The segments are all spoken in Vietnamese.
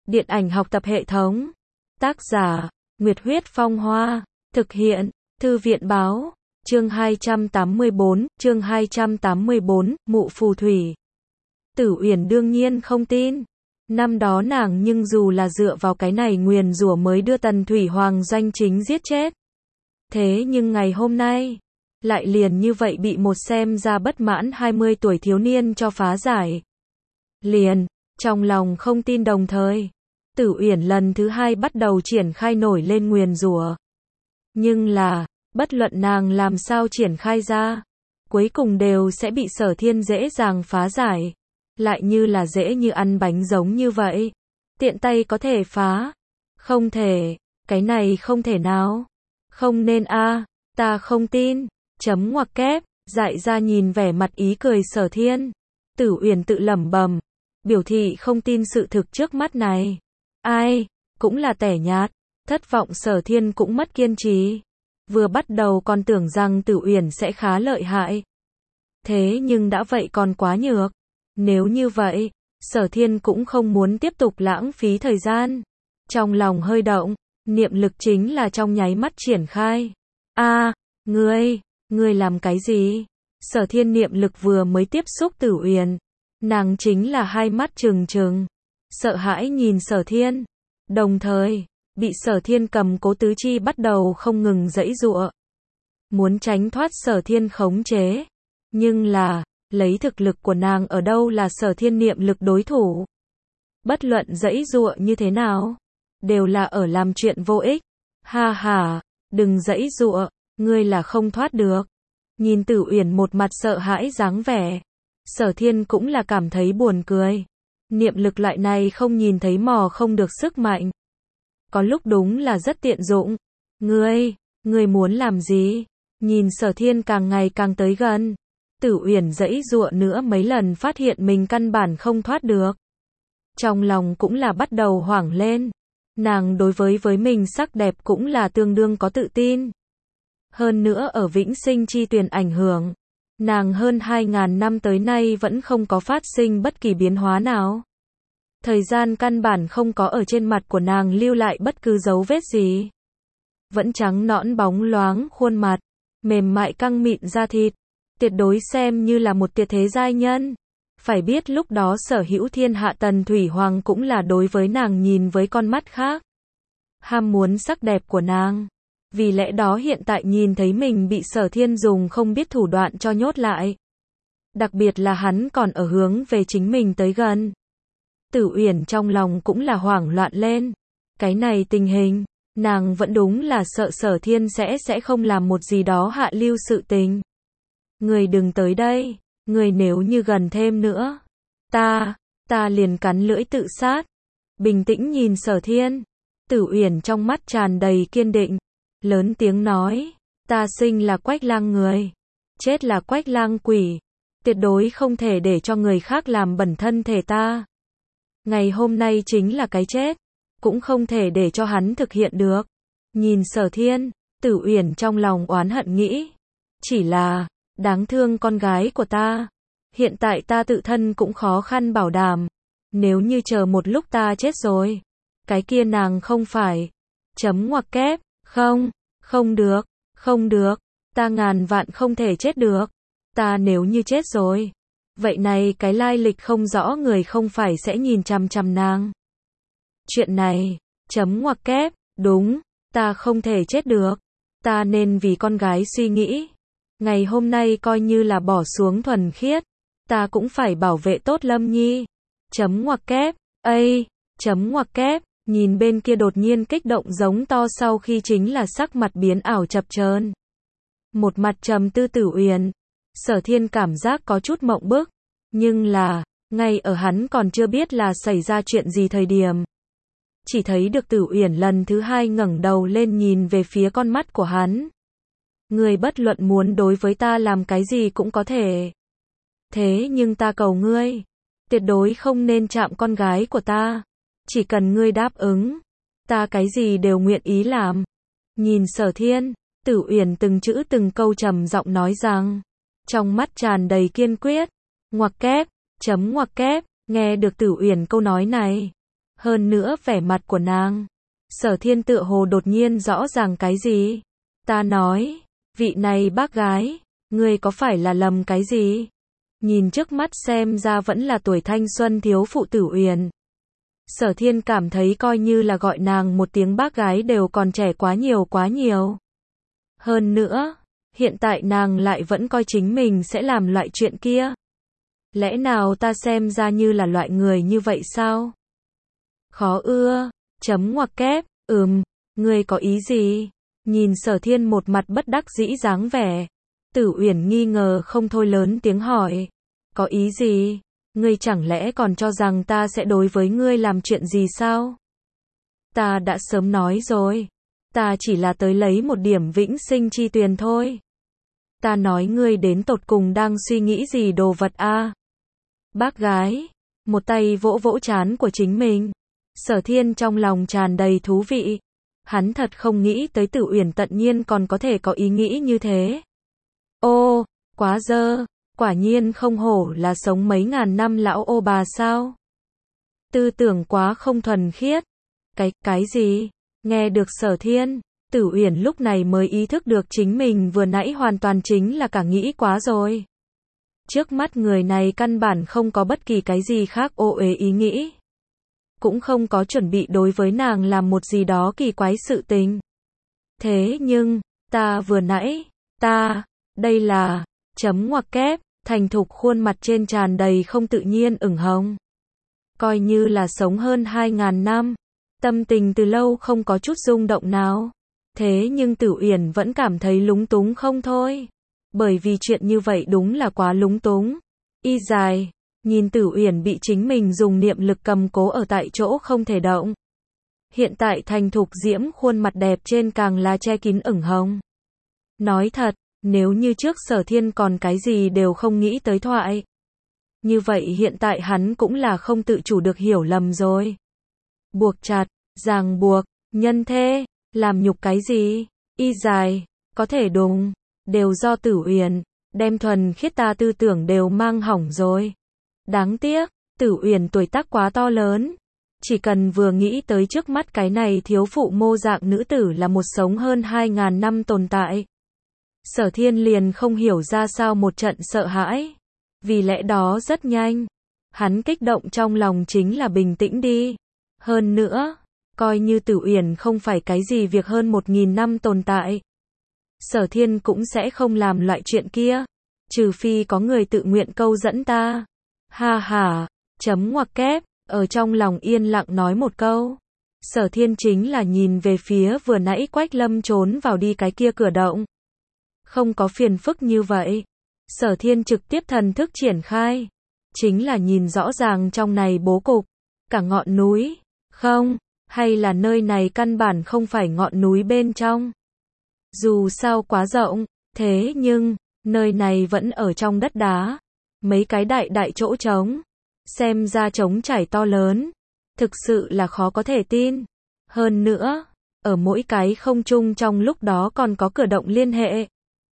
Điện ảnh học tập hệ thống. Tác giả, Nguyệt Huyết Phong Hoa. Thực hiện, Thư viện Báo. Chương 284, Mụ Phù Thủy. Tử Uyển đương nhiên không tin. Năm đó nàng nhưng dù là dựa vào cái này nguyền rủa mới đưa Tần Thủy Hoàng doanh chính giết chết. Thế nhưng ngày hôm nay, lại liền như vậy bị một xem ra bất mãn 20 tuổi thiếu niên cho phá giải. Liền, trong lòng không tin đồng thời, Tử Uyển lần thứ hai bắt đầu triển khai nổi lên nguyền rủa. Nhưng là, bất luận nàng làm sao triển khai ra, cuối cùng đều sẽ bị Sở Thiên dễ dàng phá giải. Lại như là dễ như ăn bánh giống như vậy. Tiện tay có thể phá. Không thể, cái này không thể nào. Không nên a, ta không tin. Chấm ngoặc kép, dại ra nhìn vẻ mặt ý cười Sở Thiên. Tử Uyển tự lẩm bẩm, biểu thị không tin sự thực trước mắt này. Ai, cũng là tẻ nhạt. Thất vọng Sở Thiên cũng mất kiên trì. Vừa bắt đầu còn tưởng rằng Tử Uyển sẽ khá lợi hại. Thế nhưng đã vậy còn quá nhược. Nếu như vậy, Sở Thiên cũng không muốn tiếp tục lãng phí thời gian. Trong lòng hơi động, niệm lực chính là trong nháy mắt triển khai. Ngươi làm cái gì? Sở Thiên niệm lực vừa mới tiếp xúc Tử Uyển, nàng chính là hai mắt trừng trừng, sợ hãi nhìn Sở Thiên. Đồng thời, bị Sở Thiên cầm cố tứ chi bắt đầu không ngừng giãy giụa. Muốn tránh thoát Sở Thiên khống chế. Nhưng là, lấy thực lực của nàng ở đâu là Sở Thiên niệm lực đối thủ. Bất luận giãy giụa như thế nào, đều là ở làm chuyện vô ích. Ha ha, đừng giãy giụa, ngươi là không thoát được. Nhìn Tử Uyển một mặt sợ hãi dáng vẻ, Sở Thiên cũng là cảm thấy buồn cười. Niệm lực loại này không nhìn thấy mò không được sức mạnh. Có lúc đúng là rất tiện dụng. Ngươi muốn làm gì? Nhìn Sở Thiên càng ngày càng tới gần. Tử Uyển giãy giụa nữa mấy lần phát hiện mình căn bản không thoát được. Trong lòng cũng là bắt đầu hoảng lên. Nàng đối với mình sắc đẹp cũng là tương đương có tự tin. Hơn nữa ở vĩnh sinh chi tuyền ảnh hưởng, nàng hơn 2.000 năm tới nay vẫn không có phát sinh bất kỳ biến hóa nào. Thời gian căn bản không có ở trên mặt của nàng lưu lại bất cứ dấu vết gì. Vẫn trắng nõn bóng loáng khuôn mặt, mềm mại căng mịn da thịt. Tuyệt đối xem như là một tuyệt thế giai nhân. Phải biết lúc đó sở hữu thiên hạ Tần Thủy Hoàng cũng là đối với nàng nhìn với con mắt khác. Ham muốn sắc đẹp của nàng. Vì lẽ đó hiện tại nhìn thấy mình bị Sở Thiên dùng không biết thủ đoạn cho nhốt lại. Đặc biệt là hắn còn ở hướng về chính mình tới gần. Tử Uyển trong lòng cũng là hoảng loạn lên. Cái này tình hình, nàng vẫn đúng là sợ Sở Thiên sẽ không làm một gì đó hạ lưu sự tình. Người đừng tới đây, người nếu như gần thêm nữa, ta liền cắn lưỡi tự sát. Bình tĩnh nhìn Sở Thiên, Tử Uyển trong mắt tràn đầy kiên định, lớn tiếng nói, ta sinh là Quách Lang người, chết là Quách Lang quỷ, tuyệt đối không thể để cho người khác làm bẩn thân thể ta. Ngày hôm nay chính là cái chết, cũng không thể để cho hắn thực hiện được. Nhìn Sở Thiên, Tử Uyển trong lòng oán hận nghĩ, chỉ là đáng thương con gái của ta. Hiện tại ta tự thân cũng khó khăn bảo đảm. Nếu như chờ một lúc ta chết rồi, cái kia nàng không phải. Chấm ngoặc kép, không được, ta ngàn vạn không thể chết được. Ta nếu như chết rồi, vậy này cái lai lịch không rõ người không phải sẽ nhìn chằm chằm nàng. Chuyện này, chấm ngoặc kép, đúng, ta không thể chết được. Ta nên vì con gái suy nghĩ. Ngày hôm nay coi như là bỏ xuống thuần khiết, ta cũng phải bảo vệ tốt Lâm Nhi. Chấm ngoặc kép, chấm ngoặc kép, nhìn bên kia đột nhiên kích động giống to sau khi chính là sắc mặt biến ảo chập chờn. Một mặt trầm tư Tử Uyển, Sở Thiên cảm giác có chút mộng bức, nhưng là, ngay ở hắn còn chưa biết là xảy ra chuyện gì thời điểm. Chỉ thấy được Tử Uyển lần thứ hai ngẩng đầu lên nhìn về phía con mắt của hắn. Ngươi bất luận muốn đối với ta làm cái gì cũng có thể. Thế nhưng ta cầu ngươi, tuyệt đối không nên chạm con gái của ta. Chỉ cần ngươi đáp ứng, ta cái gì đều nguyện ý làm. Nhìn Sở Thiên, Tử Uyển từng chữ từng câu trầm giọng nói rằng, trong mắt tràn đầy kiên quyết. Ngoặc kép, chấm ngoặc kép, nghe được Tử Uyển câu nói này, Hơn nữa vẻ mặt của nàng. Sở Thiên tựa hồ đột nhiên rõ ràng cái gì. Ta nói, vị này bác gái, ngươi có phải là lầm cái gì? Nhìn trước mắt xem ra vẫn là tuổi thanh xuân thiếu phụ Tử Uyển. Sở Thiên cảm thấy coi như là gọi nàng một tiếng bác gái đều còn trẻ quá nhiều quá nhiều. Hơn nữa, hiện tại nàng lại vẫn coi chính mình sẽ làm loại chuyện kia. Lẽ nào ta xem ra như là loại người như vậy sao? Khó ưa, chấm ngoặc kép, ngươi có ý gì? Nhìn Sở Thiên một mặt bất đắc dĩ dáng vẻ. Tử Uyển nghi ngờ không thôi lớn tiếng hỏi. Có ý gì? Ngươi chẳng lẽ còn cho rằng ta sẽ đối với ngươi làm chuyện gì sao? Ta đã sớm nói rồi. Ta chỉ là tới lấy một điểm vĩnh sinh chi tuyền thôi. Ta nói ngươi đến tột cùng đang suy nghĩ gì đồ vật a? Bác gái, một tay vỗ vỗ trán của chính mình. Sở Thiên trong lòng tràn đầy thú vị. Hắn thật không nghĩ tới Tử Uyển tận nhiên còn có thể có ý nghĩ như thế. Ô, quá dơ, quả nhiên không hổ là sống mấy ngàn năm lão ô bà sao? Tư tưởng quá không thuần khiết. Cái gì? Nghe được Sở Thiên, Tử Uyển lúc này mới ý thức được chính mình vừa nãy hoàn toàn chính là cả nghĩ quá rồi. Trước mắt người này căn bản không có bất kỳ cái gì khác ô uế ý nghĩ. Cũng không có chuẩn bị đối với nàng làm một gì đó kỳ quái sự tình. Thế nhưng, ta vừa nãy, đây là, chấm ngoặc kép, thành thục khuôn mặt trên tràn đầy không tự nhiên ửng hồng. Coi như là sống hơn 2.000 năm, tâm tình từ lâu không có chút rung động nào. Thế nhưng Tử Uyển vẫn cảm thấy lúng túng không thôi. Bởi vì chuyện như vậy đúng là quá lúng túng. Y dài, nhìn Tử Uyển bị chính mình dùng niệm lực cầm cố ở tại chỗ không thể động. Hiện tại thành thục diễm khuôn mặt đẹp trên càng là che kín ửng hồng. Nói thật, nếu như trước Sở Thiên còn cái gì đều không nghĩ tới thoại. Như vậy hiện tại hắn cũng là không tự chủ được hiểu lầm rồi. Buộc chặt, ràng buộc, nhân thê, làm nhục cái gì? Y dài, có thể đúng, đều do Tử Uyển, đem thuần khiết ta tư tưởng đều mang hỏng rồi. Đáng tiếc, Tử Uyển tuổi tác quá to lớn. Chỉ cần vừa nghĩ tới trước mắt cái này thiếu phụ mô dạng nữ tử là một sống hơn 2.000 năm tồn tại. Sở Thiên liền không hiểu ra sao một trận sợ hãi. Vì lẽ đó rất nhanh, hắn kích động trong lòng chính là bình tĩnh đi. Hơn nữa, coi như Tử Uyển không phải cái gì việc hơn 1.000 năm tồn tại. Sở Thiên cũng sẽ không làm loại chuyện kia. Trừ phi có người tự nguyện câu dẫn ta. Ha ha, chấm ngoặc kép, ở trong lòng yên lặng nói một câu. Sở Thiên chính là nhìn về phía vừa nãy Quách Lâm trốn vào đi cái kia cửa động. Không có phiền phức như vậy. Sở Thiên trực tiếp thần thức triển khai. Chính là nhìn rõ ràng trong này bố cục. Cả ngọn núi. Không, hay là nơi này căn bản không phải ngọn núi bên trong. Dù sao quá rộng, thế nhưng, nơi này vẫn ở trong đất đá. Mấy cái đại chỗ trống. Xem ra trống trải to lớn. Thực sự là khó có thể tin. Hơn nữa, ở mỗi cái không trung trong lúc đó còn có cửa động liên hệ.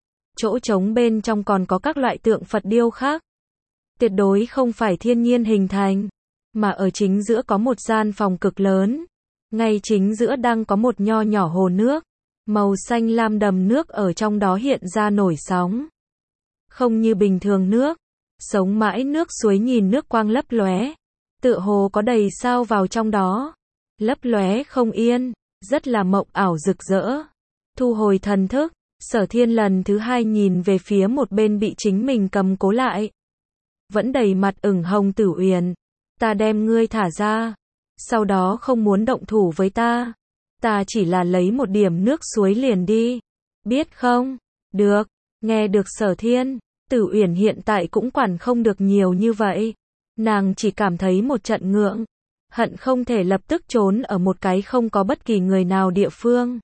Chỗ trống bên trong còn có các loại tượng Phật điêu khác. Tuyệt đối không phải thiên nhiên hình thành. Mà ở chính giữa có một gian phòng cực lớn. Ngay chính giữa đang có một nho nhỏ hồ nước. Màu xanh lam đầm nước ở trong đó hiện ra nổi sóng. Không như bình thường nước. Sống mãi nước suối nhìn nước quang lấp lóe. Tựa hồ có đầy sao vào trong đó. Lấp lóe không yên. Rất là mộng ảo rực rỡ. Thu hồi thần thức. Sở Thiên lần thứ hai nhìn về phía một bên bị chính mình cầm cố lại. Vẫn đầy mặt ửng hồng Tử Uyển. Ta đem ngươi thả ra. Sau đó không muốn động thủ với ta. Ta chỉ là lấy một điểm nước suối liền đi. Biết không? Được. Nghe được Sở Thiên. Tử Uyển hiện tại cũng quản không được nhiều như vậy. Nàng chỉ cảm thấy một trận ngượng. Hận không thể lập tức trốn ở một cái không có bất kỳ người nào địa phương.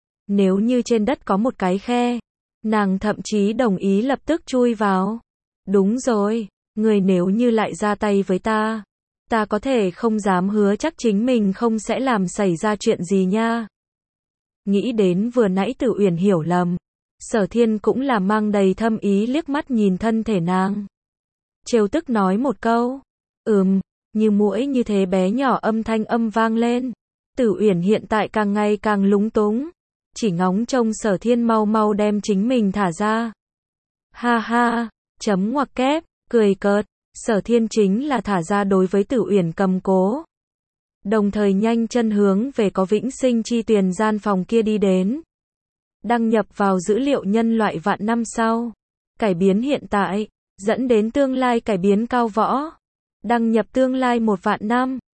Nếu như trên đất có một cái khe, nàng thậm chí đồng ý lập tức chui vào. Đúng rồi, người nếu như lại ra tay với ta có thể không dám hứa chắc chính mình không sẽ làm xảy ra chuyện gì nha. Nghĩ đến vừa nãy Tử Uyển hiểu lầm, Sở Thiên cũng là mang đầy thâm ý liếc mắt nhìn thân thể nàng. Trêu tức nói một câu, như muỗi như thế bé nhỏ âm thanh âm vang lên. Tử Uyển hiện tại càng ngày càng lúng túng, chỉ ngóng trông Sở Thiên mau mau đem chính mình thả ra. Ha ha, chấm ngoặc kép, cười cợt, Sở Thiên chính là thả ra đối với Tử Uyển cầm cố. Đồng thời nhanh chân hướng về có vĩnh sinh chi tuyền gian phòng kia đi đến. Đăng nhập vào dữ liệu nhân loại vạn năm sau. Cải biến hiện tại, dẫn đến tương lai cải biến cao võ. Đăng nhập tương lai 1 vạn năm.